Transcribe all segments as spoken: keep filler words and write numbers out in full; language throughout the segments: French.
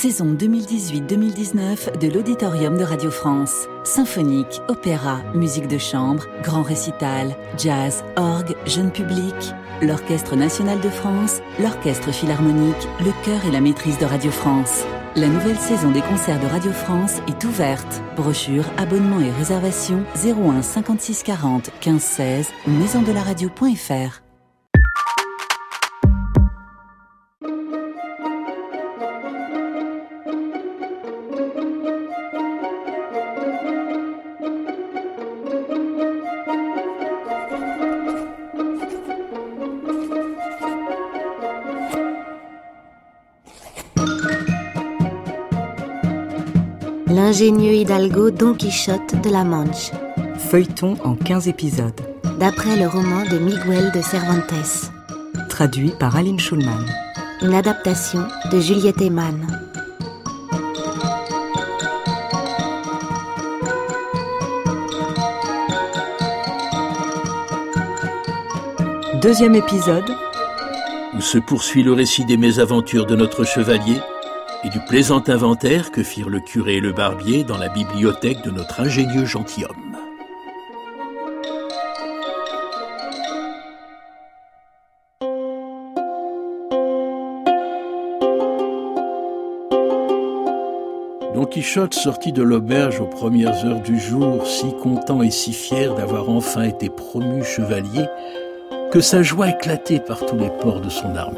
saison deux mille dix-huit deux mille dix-neuf de l'Auditorium de Radio France. Symphonique, opéra, musique de chambre, grand récital, jazz, orgue, jeune public, l'Orchestre national de France, l'Orchestre philharmonique, le chœur et la maîtrise de Radio France. La nouvelle saison des concerts de Radio France est ouverte. Brochure, abonnement et réservation zéro un cinquante-six quarante quinze seize ou maison de la radio point f r. L'ingénieux Hidalgo Don Quichotte de la Manche. Feuilleton en quinze épisodes. D'après le roman de Miguel de Cervantes. Traduit par Aline Schulman. Une adaptation de Juliette Eman. Deuxième épisode. Où se poursuit le récit des mésaventures de notre chevalier et du plaisant inventaire que firent le curé et le barbier dans la bibliothèque de notre ingénieux gentilhomme. Don Quichotte sortit de l'auberge aux premières heures du jour, si content et si fier d'avoir enfin été promu chevalier, que sa joie éclatait par tous les pores de son armure.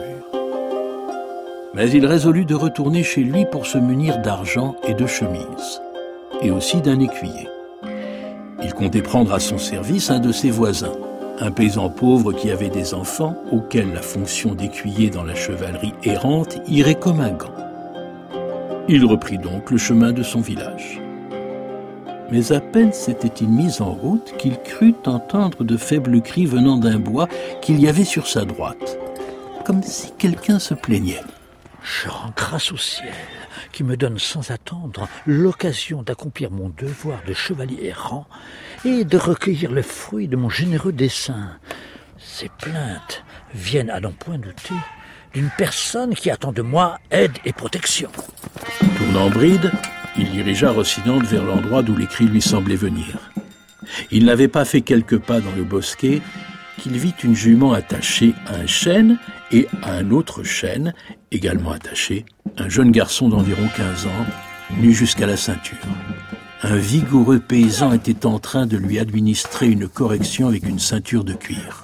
Mais il résolut de retourner chez lui pour se munir d'argent et de chemises, et aussi d'un écuyer. Il comptait prendre à son service un de ses voisins, un paysan pauvre qui avait des enfants auxquels la fonction d'écuyer dans la chevalerie errante irait comme un gant. Il reprit donc le chemin de son village. Mais à peine s'était-il mis en route qu'il crut entendre de faibles cris venant d'un bois qu'il y avait sur sa droite, comme si quelqu'un se plaignait. Je rends grâce au ciel qui me donne sans attendre l'occasion d'accomplir mon devoir de chevalier errant et de recueillir le fruit de mon généreux dessein. Ces plaintes viennent, à n'en point douter, d'une personne qui attend de moi aide et protection. Tournant bride, il dirigea Rocinante vers l'endroit d'où les cris lui semblaient venir. Il n'avait pas fait quelques pas dans le bosquet qu'il vit une jument attachée à un chêne et à un autre chêne, également attaché, un jeune garçon d'environ quinze ans, nu jusqu'à la ceinture. Un vigoureux paysan était en train de lui administrer une correction avec une ceinture de cuir.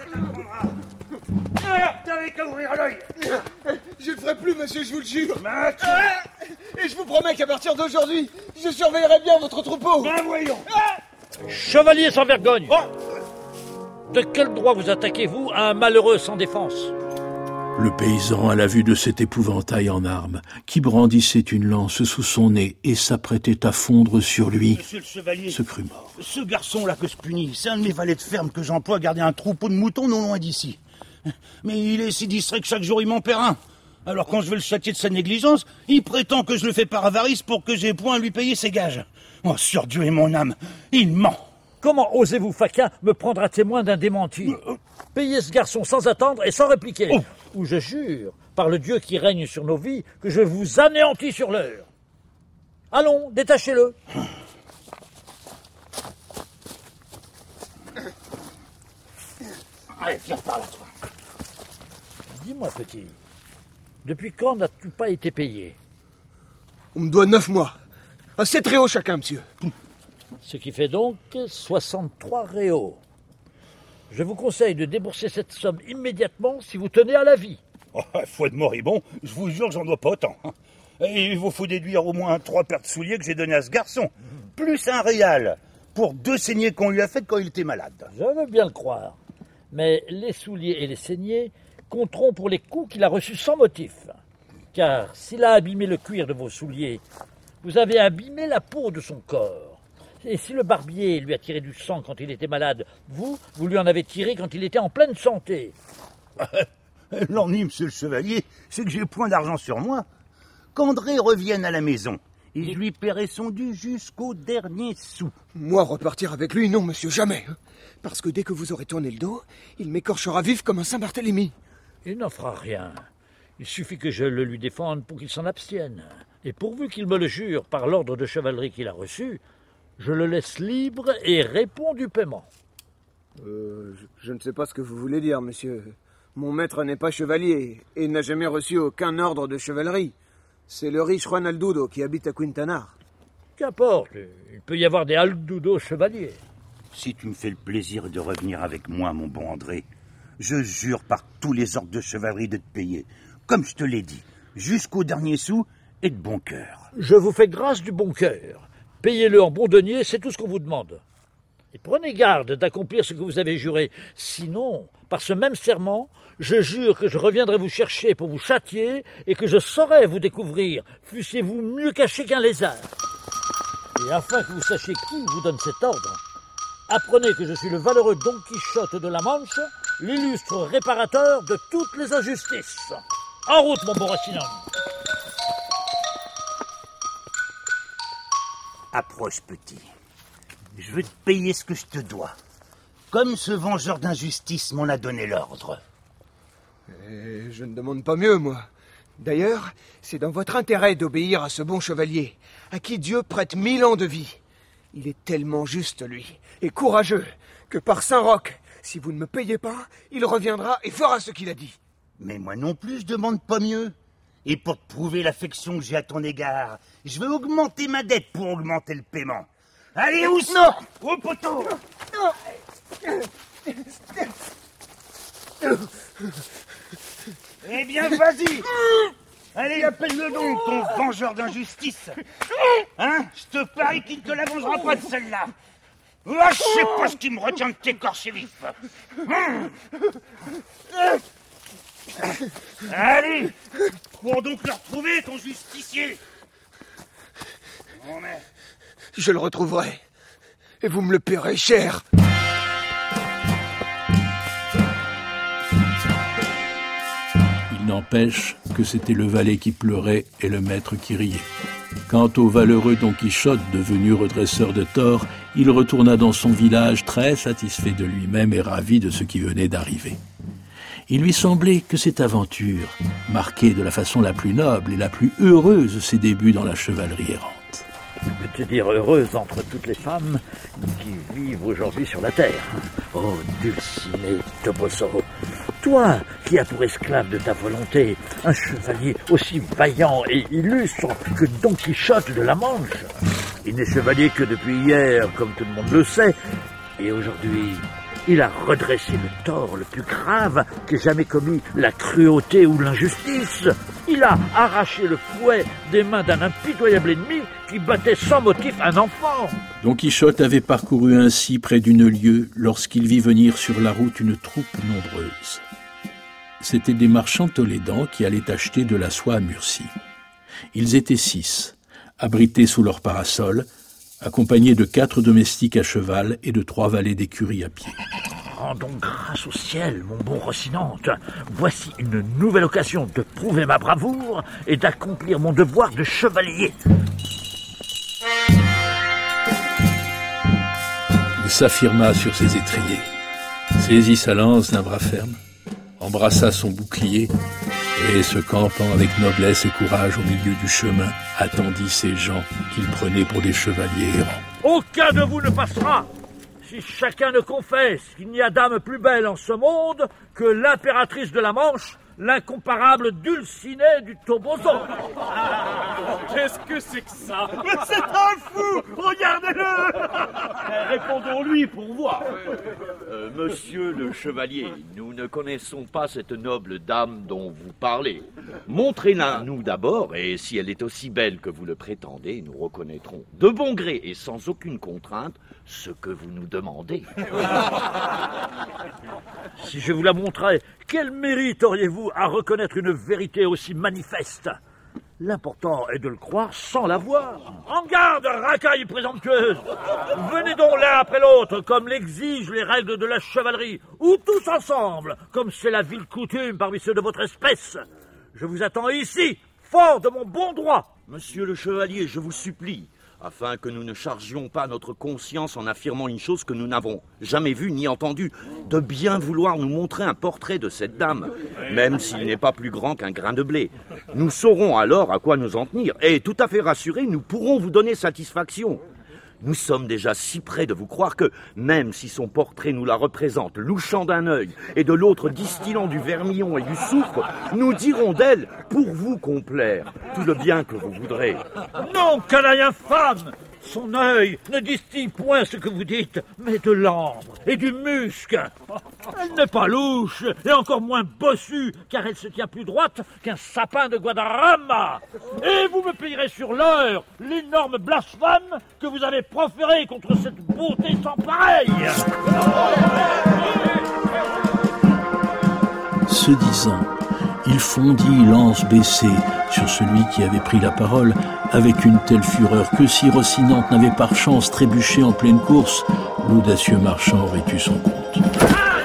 T'avais qu'à ouvrir l'œil. Je ne le ferai plus, monsieur, je vous le jure. Et je vous promets qu'à partir d'aujourd'hui, je surveillerai bien votre troupeau. Ben voyons. Chevalier sans vergogne. Oh. De quel droit vous attaquez-vous à un malheureux sans défense ? Le paysan, à la vue de cet épouvantail en armes, qui brandissait une lance sous son nez et s'apprêtait à fondre sur lui, Monsieur le chevalier, se crut mort. Ce garçon-là que je punis, c'est un de mes valets de ferme que j'emploie à garder un troupeau de moutons non loin d'ici. Mais il est si distrait que chaque jour il m'en perd un. Alors quand je veux le châtier de sa négligence, il prétend que je le fais par avarice pour que j'ai point à lui payer ses gages. Oh, sur Dieu et mon âme, il ment. Comment osez-vous, faquin, me prendre à témoin d'un démenti ? Payez ce garçon sans attendre et sans répliquer. Oh. Ou je jure, par le Dieu qui règne sur nos vies, que je vous anéantis sur l'heure. Allons, détachez-le. Allez, viens par là, toi. Dis-moi, petit, depuis quand n'as-tu pas été payé ? On me doit neuf mois. À sept réaux chacun, monsieur. Ce qui fait donc soixante-trois réaux. Je vous conseille de débourser cette somme immédiatement si vous tenez à la vie. Oh, foi de moribond, je vous jure que j'en dois pas autant. Et il vous faut déduire au moins trois paires de souliers que j'ai donnés à ce garçon, plus un réal, pour deux saignées qu'on lui a faites quand il était malade. Je veux bien le croire, mais les souliers et les saignées compteront pour les coups qu'il a reçus sans motif. Car s'il a abîmé le cuir de vos souliers, vous avez abîmé la peau de son corps. Et si le barbier lui a tiré du sang quand il était malade, vous, vous lui en avez tiré quand il était en pleine santé. L'ennui, monsieur le chevalier, c'est que j'ai point d'argent sur moi. Qu'André revienne à la maison, et je lui paierai son dû jusqu'au dernier sou. Moi, repartir avec lui, non, monsieur, jamais. Parce que dès que vous aurez tourné le dos, il m'écorchera vif comme un Saint-Barthélemy. Il n'en fera rien. Il suffit que je le lui défende pour qu'il s'en abstienne. Et pourvu qu'il me le jure par l'ordre de chevalerie qu'il a reçu, je le laisse libre et réponds du paiement. Euh, je, je ne sais pas ce que vous voulez dire, monsieur. Mon maître n'est pas chevalier et n'a jamais reçu aucun ordre de chevalerie. C'est le riche Juan Aldudo qui habite à Quintanar. Qu'importe, il peut y avoir des Aldudo chevaliers. Si tu me fais le plaisir de revenir avec moi, mon bon André, je jure par tous les ordres de chevalerie de te payer, comme je te l'ai dit, jusqu'au dernier sou et de bon cœur. Je vous fais grâce du bon cœur. Payez-le en bon denier, c'est tout ce qu'on vous demande. Et prenez garde d'accomplir ce que vous avez juré. Sinon, par ce même serment, je jure que je reviendrai vous chercher pour vous châtier et que je saurai vous découvrir, fussiez-vous mieux caché qu'un lézard. Et afin que vous sachiez qui vous donne cet ordre, apprenez que je suis le valeureux Don Quichotte de la Manche, l'illustre réparateur de toutes les injustices. En route, mon bon Rocinante. Approche, petit. Je veux te payer ce que je te dois. Comme ce vengeur d'injustice m'en a donné l'ordre. Et je ne demande pas mieux, moi. D'ailleurs, c'est dans votre intérêt d'obéir à ce bon chevalier, à qui Dieu prête mille ans de vie. Il est tellement juste, lui, et courageux, que par Saint-Roch, si vous ne me payez pas, il reviendra et fera ce qu'il a dit. Mais moi non plus, je demande pas mieux. Et pour te prouver l'affection que j'ai à ton égard, je vais augmenter ma dette pour augmenter le paiement. Allez, où ça? Au poteau! Eh bien, vas-y! Allez, appelle-le donc, ton vengeur d'injustice! Hein? Je te parie qu'il ne te la vengera pas de celle-là! Ah, je sais pas ce qui me retient de t'écorcher vif! Allez! Cours donc le retrouver, ton justicier! Bon, mais... Je le retrouverai, et vous me le paierez cher. Il n'empêche que c'était le valet qui pleurait et le maître qui riait. Quant au valeureux Don Quichotte, devenu redresseur de tort, il retourna dans son village très satisfait de lui-même et ravi de ce qui venait d'arriver. Il lui semblait que cette aventure marquait de la façon la plus noble et la plus heureuse ses débuts dans la chevalerie errante. Je peux te dire heureuse entre toutes les femmes qui vivent aujourd'hui sur la terre. Oh, Dulcinée Toboso, toi qui as pour esclave de ta volonté un chevalier aussi vaillant et illustre que Don Quichotte de la Manche. Il n'est chevalier que depuis hier, comme tout le monde le sait, et aujourd'hui... il a redressé le tort le plus grave qu'ait jamais commis la cruauté ou l'injustice. Il a arraché le fouet des mains d'un impitoyable ennemi qui battait sans motif un enfant. Don Quichotte avait parcouru ainsi près d'une lieue lorsqu'il vit venir sur la route une troupe nombreuse. C'étaient des marchands tolédans qui allaient acheter de la soie à Murcie. Ils étaient six, abrités sous leur parasol, accompagné de quatre domestiques à cheval et de trois valets d'écurie à pied. Rendons grâce au ciel, mon bon Rocinante. Voici une nouvelle occasion de prouver ma bravoure et d'accomplir mon devoir de chevalier. Il s'affirma sur ses étriers, saisit sa lance d'un bras ferme, embrassa son bouclier et, se campant avec noblesse et courage au milieu du chemin, attendit ces gens qu'il prenait pour des chevaliers errants. Aucun de vous ne passera si chacun ne confesse qu'il n'y a dame plus belle en ce monde que l'impératrice de la Manche, l'incomparable Dulcinée du Toboso. Qu'est-ce que c'est que ça? Mais c'est un fou! Regardez-le! Répondons-lui pour voir. Euh, monsieur le chevalier, nous ne connaissons pas cette noble dame dont vous parlez. Montrez-la nous d'abord, et si elle est aussi belle que vous le prétendez, nous reconnaîtrons de bon gré et sans aucune contrainte ce que vous nous demandez. Si je vous la montrais, quel mérite auriez-vous à reconnaître une vérité aussi manifeste? L'important est de le croire sans la voir. En garde, racaille présomptueuse! Venez donc l'un après l'autre, comme l'exigent les règles de la chevalerie, ou tous ensemble, comme c'est la vile coutume parmi ceux de votre espèce. Je vous attends ici, fort de mon bon droit. Monsieur le chevalier, je vous supplie, afin que nous ne chargions pas notre conscience en affirmant une chose que nous n'avons jamais vue ni entendue, de bien vouloir nous montrer un portrait de cette dame, même s'il n'est pas plus grand qu'un grain de blé. Nous saurons alors à quoi nous en tenir, et tout à fait rassurés, nous pourrons vous donner satisfaction. Nous sommes déjà si près de vous croire que, même si son portrait nous la représente, louchant d'un œil et de l'autre distillant du vermillon et du soufre, nous dirons d'elle, pour vous complaire, tout le bien que vous voudrez. Non, canaille infâme! Son œil ne distille point ce que vous dites, mais de l'ambre et du musc. Elle n'est pas louche, et encore moins bossue, car elle se tient plus droite qu'un sapin de Guadarrama. Et vous me payerez sur l'heure l'énorme blasphème que vous avez proféré contre cette beauté sans pareille. Ce disant, il fondit lance baissée sur celui qui avait pris la parole avec une telle fureur que si Rocinante n'avait par chance trébuché en pleine course, l'audacieux marchand aurait eu son compte. Ne,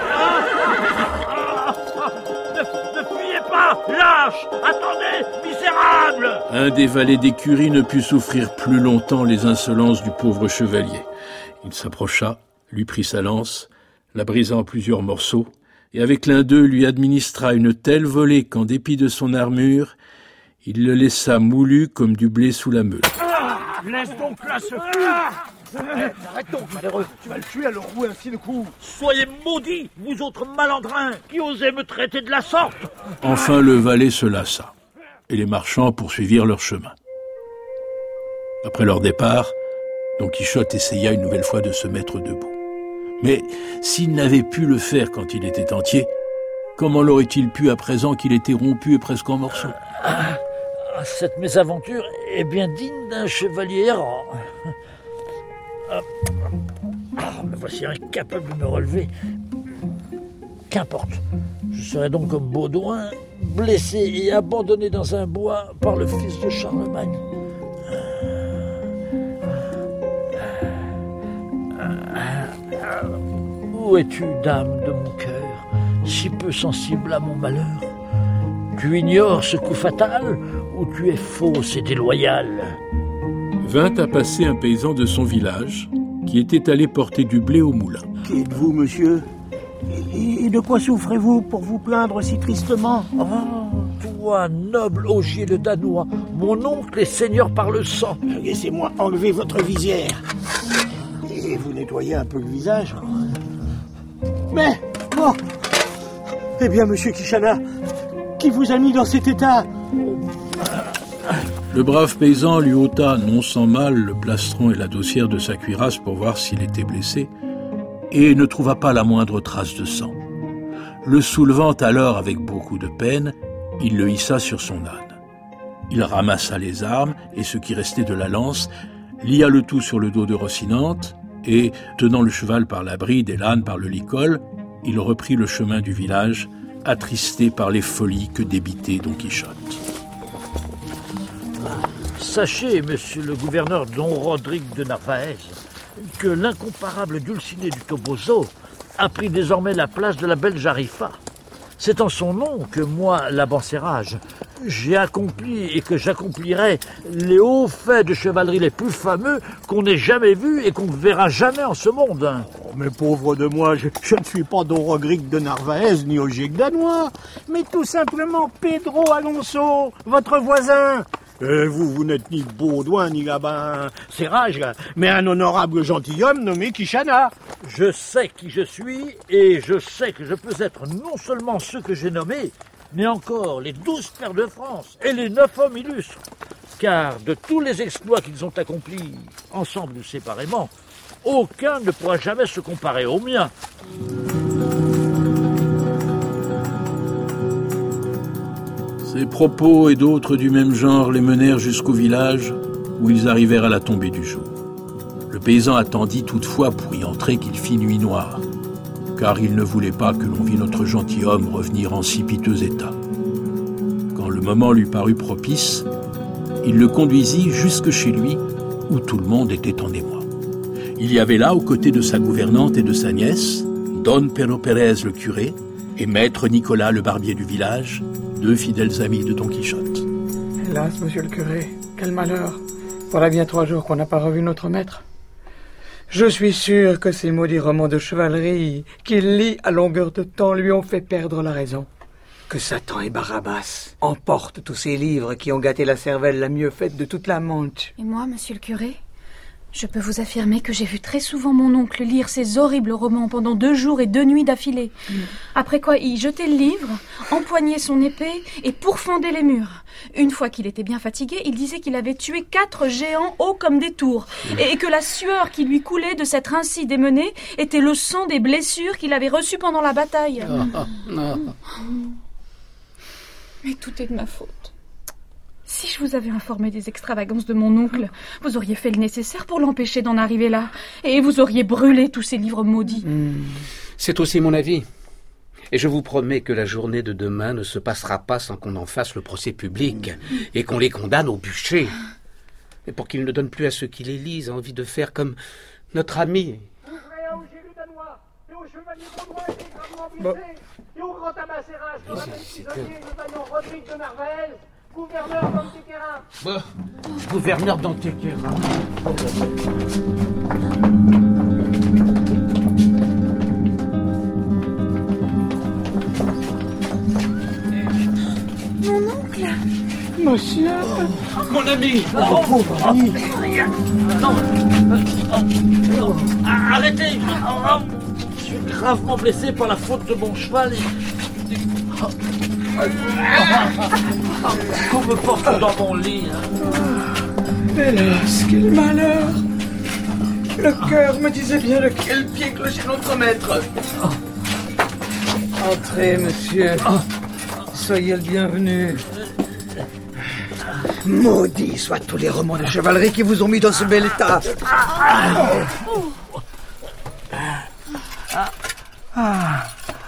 ne fuyez pas, lâche! Attendez, misérable! Un des valets d'écurie ne put souffrir plus longtemps les insolences du pauvre chevalier. Il s'approcha, lui prit sa lance, la brisa en plusieurs morceaux, et avec l'un d'eux lui administra une telle volée qu'en dépit de son armure, il le laissa moulu comme du blé sous la meule. Ah, laisse donc là ce fou! Arrête donc, malheureux, tu vas le tuer à le rouer ainsi le coup. Soyez maudits, vous autres malandrins, qui osez me traiter de la sorte! Enfin le valet se lassa, et les marchands poursuivirent leur chemin. Après leur départ, Don Quichotte essaya une nouvelle fois de se mettre debout. Mais s'il n'avait pu le faire quand il était entier, comment l'aurait-il pu à présent qu'il était rompu et presque en morceaux? Ah, cette mésaventure est bien digne d'un chevalier errant. Ah, me voici incapable de me relever. Qu'importe, je serai donc comme Baudouin, blessé et abandonné dans un bois par le fils de Charlemagne. Où es-tu, dame de mon cœur, si peu sensible à mon malheur? Tu ignores ce coup fatal, ou tu es fausse et déloyale? Vint à passer un paysan de son village, qui était allé porter du blé au moulin. Qui êtes-vous, monsieur? Et de quoi souffrez-vous pour vous plaindre si tristement? Oh, toi, noble Ogier le Danois, mon oncle est seigneur par le sang. Laissez-moi enlever votre visière. Et vous nettoyer un peu le visage. Mais, oh, eh bien, monsieur Quixana, qui vous a mis dans cet état? Le brave paysan lui ôta, non sans mal, le plastron et la dossière de sa cuirasse pour voir s'il était blessé, et ne trouva pas la moindre trace de sang. Le soulevant alors avec beaucoup de peine, il le hissa sur son âne. Il ramassa les armes et ce qui restait de la lance, lia le tout sur le dos de Rocinante, et, tenant le cheval par la bride et l'âne par le licol, il reprit le chemin du village, attristé par les folies que débitait Don Quichotte. Sachez, monsieur le gouverneur Don Rodrigue de Narvaez, que l'incomparable Dulcinée du Toboso a pris désormais la place de la belle Jarifa. C'est en son nom que moi, l'Abencérage, j'ai accompli et que j'accomplirai les hauts faits de chevalerie les plus fameux qu'on n'ait jamais vus et qu'on ne verra jamais en ce monde. Oh, mais pauvre de moi, je, je ne suis pas Don Rodrigue de Narvaez ni Ogier danois, mais tout simplement Pedro Alonso, votre voisin. Et vous, vous n'êtes ni Baudouin ni Gabin Serrage, mais un honorable gentilhomme nommé Quixana. Je sais qui je suis, et je sais que je peux être non seulement ceux que j'ai nommés, mais encore les douze pairs de France et les neuf hommes illustres. Car de tous les exploits qu'ils ont accomplis, ensemble ou séparément, aucun ne pourra jamais se comparer au mien. Ces propos et d'autres du même genre les menèrent jusqu'au village, où ils arrivèrent à la tombée du jour. Le paysan attendit toutefois pour y entrer qu'il fît nuit noire, car il ne voulait pas que l'on vît notre gentilhomme revenir en si piteux état. Quand le moment lui parut propice, il le conduisit jusque chez lui, où tout le monde était en émoi. Il y avait là, aux côtés de sa gouvernante et de sa nièce, Don Pero Pérez le curé et maître Nicolas le barbier du village, deux fidèles amis de Don Quichotte. Hélas, monsieur le curé, quel malheur! Voilà bien trois jours qu'on n'a pas revu notre maître. Je suis sûr que ces maudits romans de chevalerie qu'il lit à longueur de temps lui ont fait perdre la raison. Que Satan et Barabbas emportent tous ces livres qui ont gâté la cervelle la mieux faite de toute la Manche. Et moi, monsieur le curé, je peux vous affirmer que j'ai vu très souvent mon oncle lire ces horribles romans pendant deux jours et deux nuits d'affilée. Mmh. Après quoi, il jetait le livre, empoignait son épée et pourfendait les murs. Une fois qu'il était bien fatigué, il disait qu'il avait tué quatre géants hauts comme des tours mmh. et que la sueur qui lui coulait de s'être ainsi démené était le sang des blessures qu'il avait reçues pendant la bataille. Oh, oh, oh. Mais tout est de ma faute. Si je vous avais informé des extravagances de mon oncle, vous auriez fait le nécessaire pour l'empêcher d'en arriver là. Et vous auriez brûlé tous ces livres maudits. Mmh. C'est aussi mon avis. Et je vous promets que la journée de demain ne se passera pas sans qu'on en fasse le procès public mmh. et qu'on les condamne au bûcher. Et pour qu'ils ne donnent plus à ceux qui les lisent envie de faire comme notre ami. Bon. Et au grand amassérage pour la prisonnier, nous allons Rodrigue de Narvaez, gouverneur d'Antequera. Bon, gouverneur d'Antequera. Mon oncle. Monsieur. Oh, mon ami. Oh, oh, pauvre ami. Non. non. Arrêtez. Oh, je suis gravement blessé par la faute de mon cheval et... Qu'on me porte dans mon lit. Hélas, quel malheur. Le cœur me disait bien de quel pied clochait notre maître. Entrez, monsieur. Soyez le bienvenu. Maudits soient tous les romans de chevalerie qui vous ont mis dans ce bel état. Ah.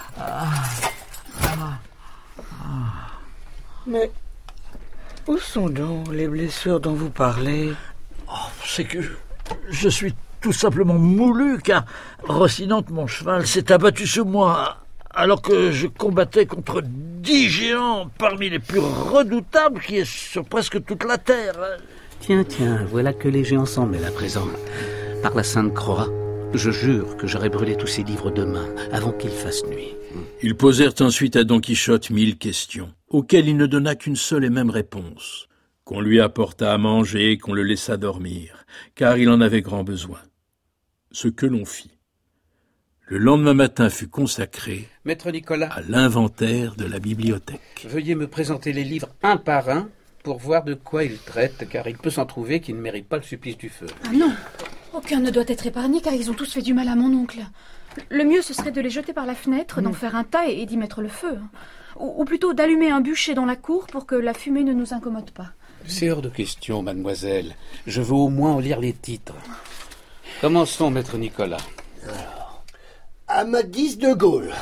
Mais où sont donc les blessures dont vous parlez? Oh, c'est que je, je suis tout simplement moulu, car Rocinante, mon cheval, s'est abattu sur moi alors que je combattais contre dix géants parmi les plus redoutables qui est sur presque toute la terre. Tiens, tiens, voilà que les géants s'en mêlent à présent. Par la Sainte Croix, je jure que j'aurais brûlé tous ces livres demain, avant qu'il fasse nuit. Ils posèrent ensuite à Don Quichotte mille questions, auxquelles il ne donna qu'une seule et même réponse. Qu'on lui apporta à manger et qu'on le laissa dormir, car il en avait grand besoin. Ce que l'on fit. Le lendemain matin fut consacré Maître Nicolas, à l'inventaire de la bibliothèque. Veuillez me présenter les livres un par un pour voir de quoi ils traitent, car il peut s'en trouver qui ne méritent pas le supplice du feu. Ah non, aucun ne doit être épargné, car ils ont tous fait du mal à mon oncle. Le mieux, ce serait de les jeter par la fenêtre, mmh. d'en faire un tas et d'y mettre le feu. Ou, ou plutôt d'allumer un bûcher dans la cour pour que la fumée ne nous incommode pas. C'est hors de question, mademoiselle. Je veux au moins en lire les titres. Commençons, maître Nicolas. Alors, Amadis de Gaulle.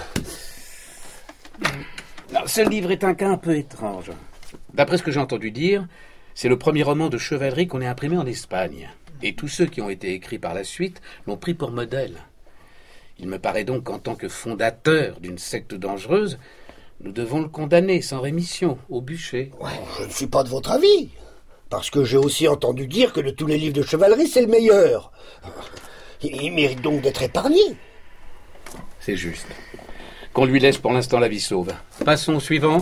Non, ce livre est un cas un peu étrange. D'après ce que j'ai entendu dire, c'est le premier roman de chevalerie qu'on ait imprimé en Espagne. Et tous ceux qui ont été écrits par la suite l'ont pris pour modèle. Il me paraît donc qu'en tant que fondateur d'une secte dangereuse, nous devons le condamner sans rémission, au bûcher. Ouais, je ne suis pas de votre avis, parce que j'ai aussi entendu dire que de tous les livres de chevalerie, c'est le meilleur. Il mérite donc d'être épargné. C'est juste. Qu'on lui laisse pour l'instant la vie sauve. Passons au suivant.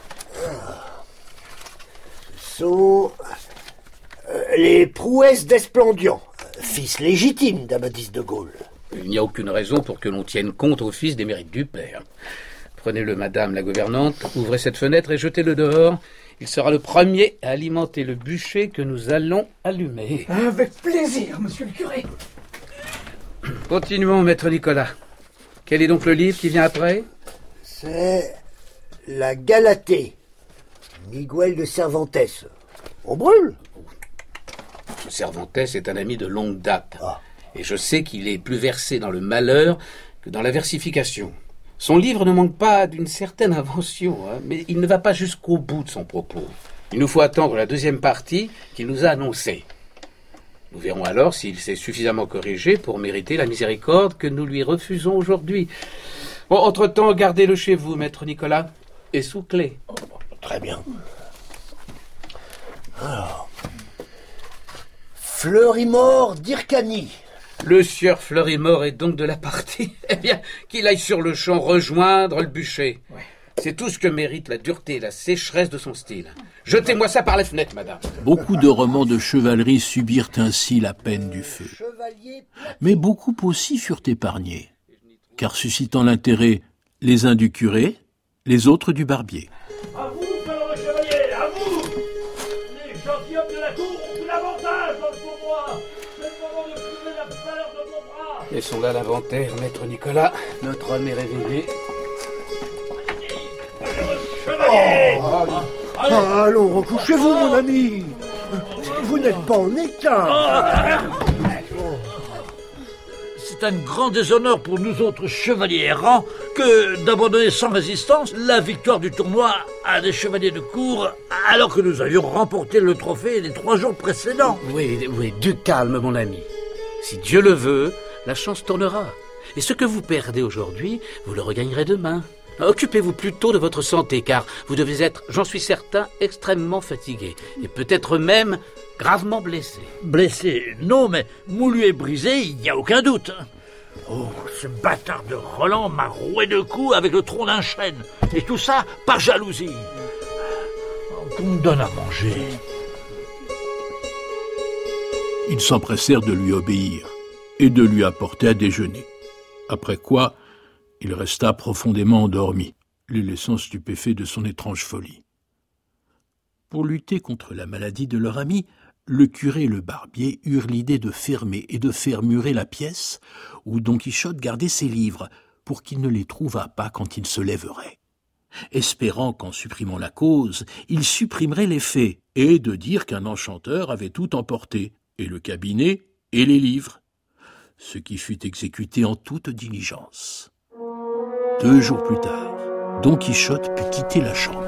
Ce sont euh, les prouesses d'Esplandian, fils légitime d'Amadis de Gaulle. Il n'y a aucune raison pour que l'on tienne compte au fils des mérites du père. Prenez-le, madame la gouvernante, ouvrez cette fenêtre et jetez-le dehors. Il sera le premier à alimenter le bûcher que nous allons allumer. Avec plaisir, monsieur le curé. Continuons, maître Nicolas. Quel est donc le livre qui vient après? C'est la Galatée, Miguel de Cervantes. On brûle. Cervantes est un ami de longue date. Ah. Et je sais qu'il est plus versé dans le malheur que dans la versification. Son livre ne manque pas d'une certaine invention, hein, mais il ne va pas jusqu'au bout de son propos. Il nous faut attendre la deuxième partie qu'il nous a annoncée. Nous verrons alors s'il s'est suffisamment corrigé pour mériter la miséricorde que nous lui refusons aujourd'hui. Bon, entre-temps, gardez-le chez vous, maître Nicolas, et sous clé. Très bien. Alors, Fleurimore d'Hyrcanie. Le sieur Fleurimore est donc de la partie. Eh bien, qu'il aille sur le champ rejoindre le bûcher. Ouais. C'est tout ce que mérite la dureté et la sécheresse de son style. Jetez-moi ça par la fenêtre, madame. Beaucoup de romans de chevalerie subirent ainsi la peine du feu. Mais beaucoup aussi furent épargnés, car suscitant l'intérêt les uns du curé, les autres du barbier. À vous, malheureux chevalier, à vous! Les gentilshommes de la cour ont tout l'avantage dans le tournoi. C'est le moment de prouver la valeur de mon bras. Laissons là l'inventaire, maître Nicolas. Notre homme est réveillé. Oh, ah, allons, recouchez-vous, mon ami. Vous n'êtes pas en état. C'est un grand déshonneur pour nous autres chevaliers errants que d'abandonner sans résistance la victoire du tournoi à des chevaliers de cour alors que nous avions remporté le trophée les trois jours précédents. Oui, oui, du calme, mon ami. Si Dieu le veut, la chance tournera. Et ce que vous perdez aujourd'hui, vous le regagnerez demain. Occupez-vous plutôt de votre santé, car vous devez être, j'en suis certain, extrêmement fatigué. Et peut-être même gravement blessé. Blessé, non, mais moulu et brisé, il n'y a aucun doute. Oh, ce bâtard de Roland m'a roué de coups avec le tronc d'un chêne. Et tout ça par jalousie. Qu'on me donne à manger. Ils s'empressèrent de lui obéir et de lui apporter à déjeuner. Après quoi, il resta profondément endormi, les laissant stupéfait de son étrange folie. Pour lutter contre la maladie de leur ami, le curé et le barbier eurent l'idée de fermer et de faire murer la pièce où Don Quichotte gardait ses livres, pour qu'il ne les trouvât pas quand il se lèverait, espérant qu'en supprimant la cause, il supprimerait l'effet, et de dire qu'un enchanteur avait tout emporté, et le cabinet et les livres, ce qui fut exécuté en toute diligence. Deux jours plus tard, Don Quichotte put quitter la chambre.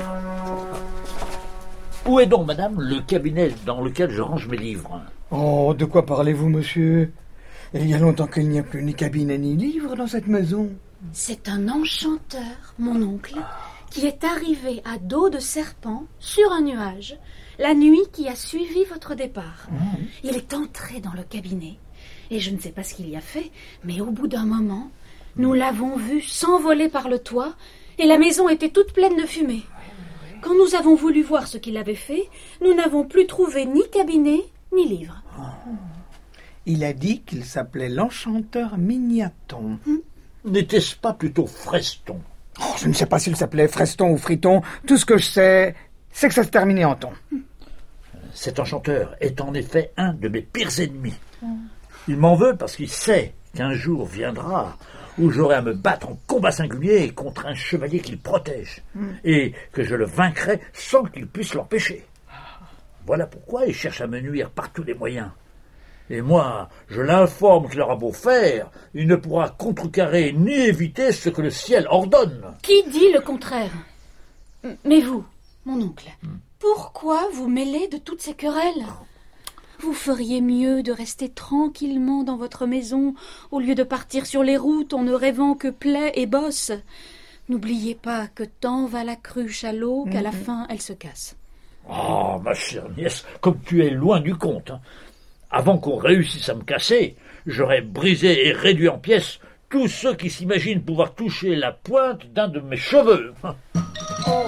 Où est donc, madame, le cabinet dans lequel je range mes livres? Oh, de quoi parlez-vous, monsieur? Il y a longtemps qu'il n'y a plus ni cabinet ni livre dans cette maison. C'est un enchanteur, mon oncle, qui est arrivé à dos de serpent sur un nuage, la nuit qui a suivi votre départ. Mmh. Il est entré dans le cabinet, et je ne sais pas ce qu'il y a fait, mais au bout d'un moment, nous l'avons vu s'envoler par le toit, et la maison était toute pleine de fumée. Quand nous avons voulu voir ce qu'il avait fait, nous n'avons plus trouvé ni cabinet, ni livre. Il a dit qu'il s'appelait l'enchanteur Mignaton. Hmm. N'était-ce pas plutôt Freston? Oh, je ne sais pas s'il s'appelait Freston ou Friton. Tout ce que je sais, c'est que ça se terminait en ton. Hmm. Cet enchanteur est en effet un de mes pires ennemis. Hmm. Il m'en veut parce qu'il sait qu'un jour viendra où j'aurai à me battre en combat singulier contre un chevalier qu'il protège, mm. et que je le vaincrai sans qu'il puisse l'empêcher. Voilà pourquoi il cherche à me nuire par tous les moyens. Et moi, je l'informe qu'il aura beau faire, il ne pourra contrecarrer ni éviter ce que le ciel ordonne. Qui dit le contraire? Mais vous, mon oncle, mm. pourquoi vous mêlez de toutes ces querelles? Vous feriez mieux de rester tranquillement dans votre maison, au lieu de partir sur les routes en ne rêvant que plaies et bosses. N'oubliez pas que tant va la cruche à l'eau qu'à mmh. la fin elle se casse. Oh, ma chère nièce, comme tu es loin du compte. Hein. Avant qu'on réussisse à me casser, j'aurais brisé et réduit en pièces tous ceux qui s'imaginent pouvoir toucher la pointe d'un de mes cheveux. Oh.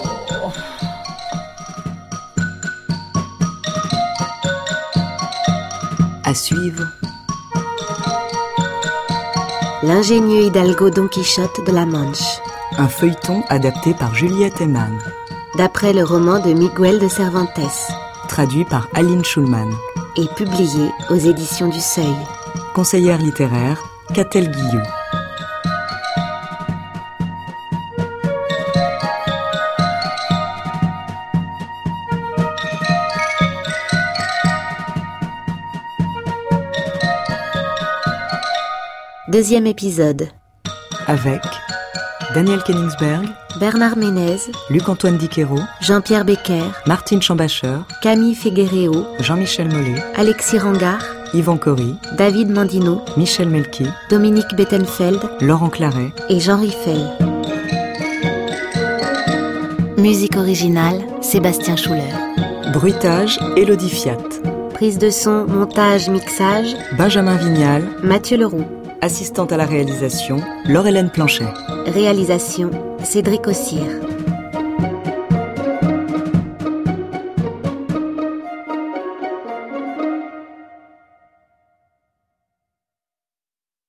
À suivre. L'ingénieux hidalgo Don Quichotte de la Manche. Un feuilleton adapté par Juliette Eman. D'après le roman de Miguel de Cervantes. Traduit par Aline Schulman. Et publié aux éditions du Seuil. Conseillère littéraire, Catel Guillou. Deuxième épisode. Avec Daniel Koenigsberg, Bernard Ménez, Luc-Antoine Diquero, Jean-Pierre Becker, Martine Chambacher, Camille Figueréo, Jean-Michel Mollet, Alexis Rangard, Yvan Cory, David Mandino, Michel Melquier, Dominique Bettenfeld, Laurent Claret et Jean Riffel. Musique originale, Sébastien Schuller. Bruitage, Élodie Fiat. Prise de son, montage, mixage, Benjamin Vignal. Mathieu Leroux. Assistante à la réalisation, Laure-Hélène Planchet. Réalisation, Cédric Ossire.